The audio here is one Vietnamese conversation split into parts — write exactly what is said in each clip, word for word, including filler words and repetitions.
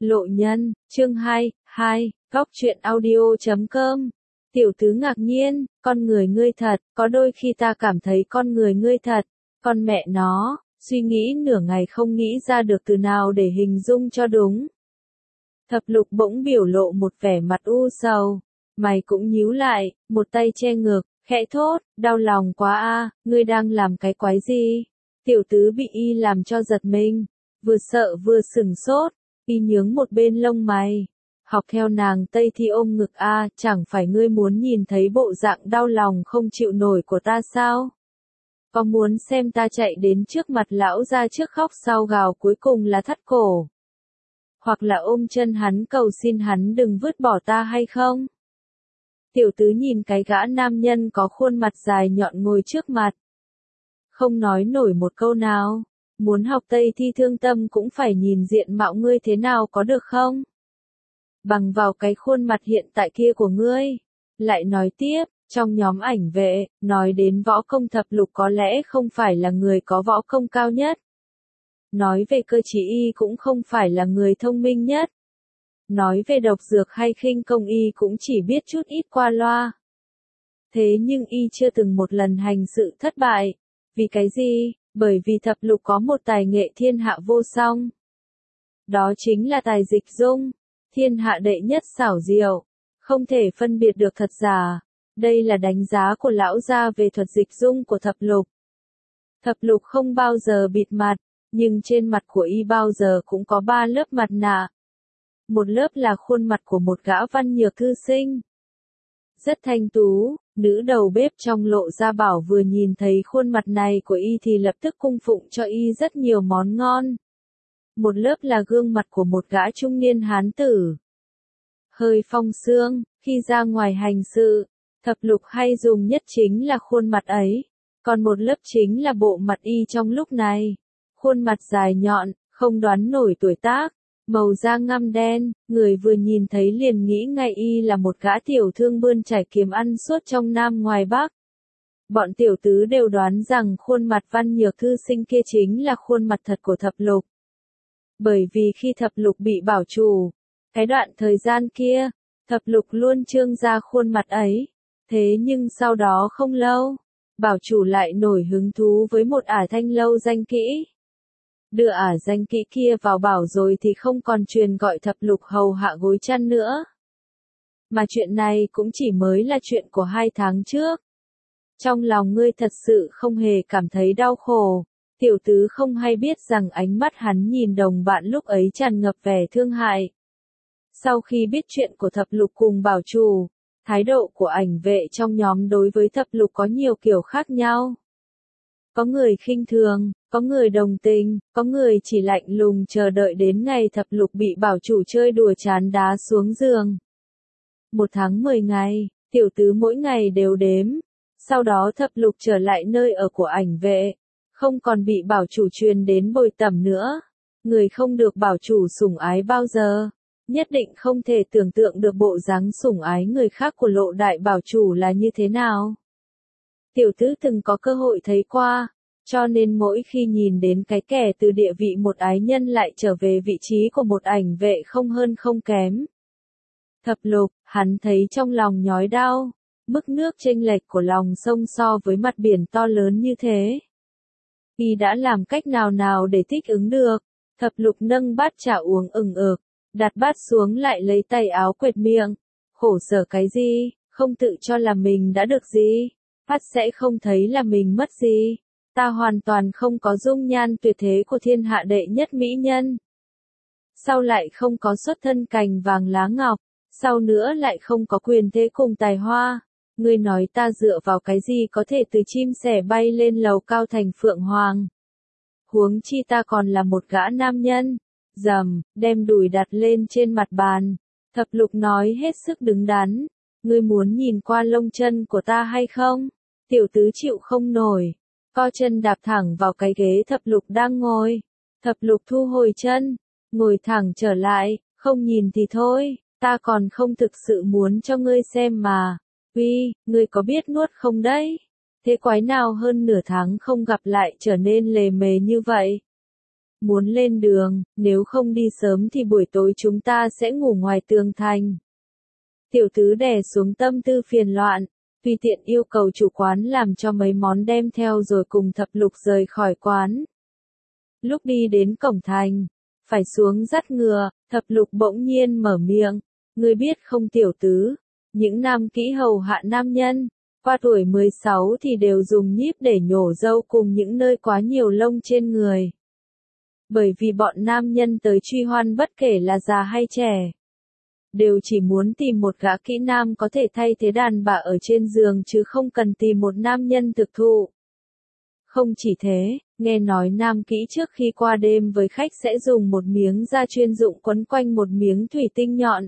Lộ nhân, chương hai, hai, góc truyện audio chấm com. Tiểu tứ ngạc nhiên, con người ngươi thật, có đôi khi ta cảm thấy con người ngươi thật, con mẹ nó, suy nghĩ nửa ngày không nghĩ ra được từ nào để hình dung cho đúng. Thập lục bỗng biểu lộ một vẻ mặt u sầu, mày cũng nhíu lại, một tay che ngực, khẽ thốt, đau lòng quá a, ngươi đang làm cái quái gì? Tiểu tứ bị y làm cho giật mình, vừa sợ vừa sửng sốt, y nhướng một bên lông mày. Học theo nàng Tây thì ôm ngực a, chẳng phải ngươi muốn nhìn thấy bộ dạng đau lòng không chịu nổi của ta sao? Có muốn xem ta chạy đến trước mặt lão ra trước khóc sau gào cuối cùng là thắt cổ? Hoặc là ôm chân hắn cầu xin hắn đừng vứt bỏ ta hay không? Tiểu tứ nhìn cái gã nam nhân có khuôn mặt dài nhọn ngồi trước mặt. Không nói nổi một câu nào, muốn học Tây thi thương tâm cũng phải nhìn diện mạo ngươi thế nào có được không? Bằng vào cái khuôn mặt hiện tại kia của ngươi. Lại nói tiếp, trong nhóm ảnh vệ, nói đến võ công thập lục có lẽ không phải là người có võ công cao nhất. Nói về cơ trí y cũng không phải là người thông minh nhất. Nói về độc dược hay khinh công y cũng chỉ biết chút ít qua loa. Thế nhưng y chưa từng một lần hành sự thất bại. Vì cái gì? Bởi vì thập lục có một tài nghệ thiên hạ vô song. Đó chính là tài dịch dung. Thiên hạ đệ nhất xảo diệu. Không thể phân biệt được thật giả. Đây là đánh giá của lão gia về thuật dịch dung của thập lục. Thập lục không bao giờ bịt mặt, nhưng trên mặt của y bao giờ cũng có ba lớp mặt nạ. Một lớp là khuôn mặt của một gã văn nhược thư sinh. Rất thanh tú, nữ đầu bếp trong Lộ Gia Bảo vừa nhìn thấy khuôn mặt này của y thì lập tức cung phụng cho y rất nhiều món ngon. Một lớp là gương mặt của một gã trung niên hán tử. Hơi phong sương, khi ra ngoài hành sự, thập lục hay dùng nhất chính là khuôn mặt ấy. Còn một lớp chính là bộ mặt y trong lúc này. Khuôn mặt dài nhọn, không đoán nổi tuổi tác. Màu da ngăm đen, người vừa nhìn thấy liền nghĩ ngay y là một gã tiểu thương bươn trải kiếm ăn suốt trong Nam ngoài Bắc. Bọn tiểu tứ đều đoán rằng khuôn mặt văn nhược thư sinh kia chính là khuôn mặt thật của thập lục. Bởi vì khi thập lục bị bảo chủ, cái đoạn thời gian kia, thập lục luôn trương ra khuôn mặt ấy. Thế nhưng sau đó không lâu, bảo chủ lại nổi hứng thú với một ả thanh lâu danh kỹ. Đưa ả danh kỹ kia vào bảo rồi thì không còn truyền gọi thập lục hầu hạ gối chăn nữa. Mà chuyện này cũng chỉ mới là chuyện của hai tháng trước. Trong lòng ngươi thật sự không hề cảm thấy đau khổ. Tiểu tứ không hay biết rằng ánh mắt hắn nhìn đồng bạn lúc ấy tràn ngập vẻ thương hại. Sau khi biết chuyện của thập lục cùng bảo chủ, thái độ của ảnh vệ trong nhóm đối với thập lục có nhiều kiểu khác nhau. Có người khinh thường, có người đồng tình, có người chỉ lạnh lùng chờ đợi đến ngày thập lục bị bảo chủ chơi đùa chán đá xuống giường. Một tháng mười ngày, tiểu tứ mỗi ngày đều đếm. Sau đó thập lục trở lại nơi ở của ảnh vệ. Không còn bị bảo chủ truyền đến bồi tẩm nữa. Người không được bảo chủ sủng ái bao giờ. Nhất định không thể tưởng tượng được bộ dáng sủng ái người khác của Lộ đại bảo chủ là như thế nào. Tiểu tứ từng có cơ hội thấy qua, cho nên mỗi khi nhìn đến cái kẻ từ địa vị một ái nhân lại trở về vị trí của một ảnh vệ không hơn không kém. Thập lục, hắn thấy trong lòng nhói đau, mức nước chênh lệch của lòng sông so với mặt biển to lớn như thế. Y đã làm cách nào nào để thích ứng được, thập lục nâng bát trà uống ừng ực, đặt bát xuống lại lấy tay áo quệt miệng, khổ sở cái gì, không tự cho là mình đã được gì. Phát sẽ không thấy là mình mất gì. Ta hoàn toàn không có dung nhan tuyệt thế của thiên hạ đệ nhất mỹ nhân. Sau lại không có xuất thân cành vàng lá ngọc. Sau nữa lại không có quyền thế cùng tài hoa. Ngươi nói ta dựa vào cái gì có thể từ chim sẻ bay lên lầu cao thành phượng hoàng. Huống chi ta còn là một gã nam nhân. Dầm, đem đùi đặt lên trên mặt bàn. Thập lục nói hết sức đứng đắn. Ngươi muốn nhìn qua lông chân của ta hay không? Tiểu tứ chịu không nổi. Co chân đạp thẳng vào cái ghế thập lục đang ngồi. Thập lục thu hồi chân. Ngồi thẳng trở lại. Không nhìn thì thôi. Ta còn không thực sự muốn cho ngươi xem mà. Uy, ngươi có biết nuốt không đấy? Thế quái nào hơn nửa tháng không gặp lại trở nên lề mề như vậy? muốn lên đường, nếu không đi sớm thì buổi tối chúng ta sẽ ngủ ngoài tường thành. Tiểu tứ đè xuống tâm tư phiền loạn, tùy tiện yêu cầu chủ quán làm cho mấy món đem theo rồi cùng Thập Lục rời khỏi quán. Lúc đi đến cổng thành, phải xuống dắt ngựa, Thập Lục bỗng nhiên mở miệng, ngươi biết không tiểu tứ, những nam kỹ hầu hạ nam nhân, qua tuổi mười sáu thì đều dùng nhíp để nhổ râu cùng những nơi quá nhiều lông trên người. Bởi vì bọn nam nhân tới truy hoan bất kể là già hay trẻ, đều chỉ muốn tìm một gã kỹ nam có thể thay thế đàn bà ở trên giường chứ không cần tìm một nam nhân thực thụ. Không chỉ thế, nghe nói nam kỹ trước khi qua đêm với khách sẽ dùng một miếng da chuyên dụng quấn quanh một miếng thủy tinh nhọn,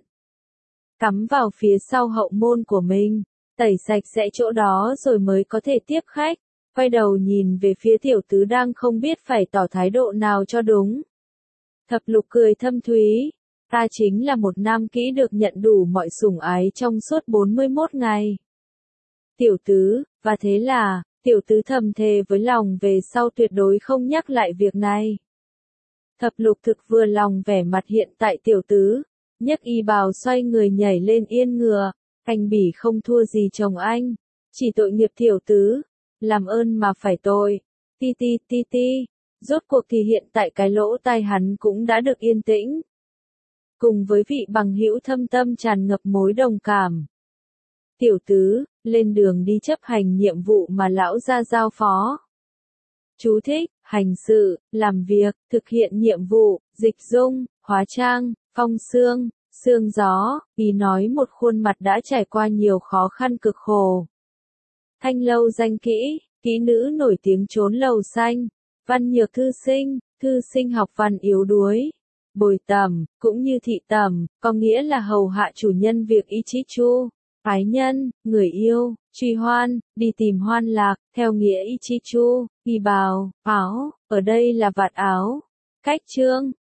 cắm vào phía sau hậu môn của mình, tẩy sạch sẽ chỗ đó rồi mới có thể tiếp khách. Quay đầu nhìn về phía tiểu tứ đang không biết phải tỏ thái độ nào cho đúng. Thập Lục cười thâm thúy, ta chính là một nam kỹ được nhận đủ mọi sủng ái trong suốt bốn mươi mốt ngày. Tiểu tứ, và thế là, tiểu tứ thầm thề với lòng về sau tuyệt đối không nhắc lại việc này. Thập Lục thực vừa lòng vẻ mặt hiện tại tiểu tứ, nhấc y bào xoay người nhảy lên yên ngựa, anh bỉ không thua gì chồng anh, chỉ tội nghiệp tiểu tứ, làm ơn mà phải tội, ti ti ti ti, rốt cuộc thì hiện tại cái lỗ tai hắn cũng đã được yên tĩnh. Cùng với vị bằng hữu thâm tâm tràn ngập mối đồng cảm. Tiểu tứ, lên đường đi chấp hành nhiệm vụ mà lão gia giao phó. Chú thích, hành sự, làm việc, thực hiện nhiệm vụ, dịch dung, hóa trang, phong xương, xương gió, ý nói một khuôn mặt đã trải qua nhiều khó khăn cực khổ. Thanh lâu danh kỹ, kỹ nữ nổi tiếng trốn lầu xanh, văn nhược thư sinh, thư sinh học văn yếu đuối. Bồi tầm, cũng như thị tầm, có nghĩa là hầu hạ chủ nhân việc Ichichu, ái nhân, người yêu, truy hoan, đi tìm hoan lạc, theo nghĩa Ichichu, y bào, áo, ở đây là vạt áo. Cách chương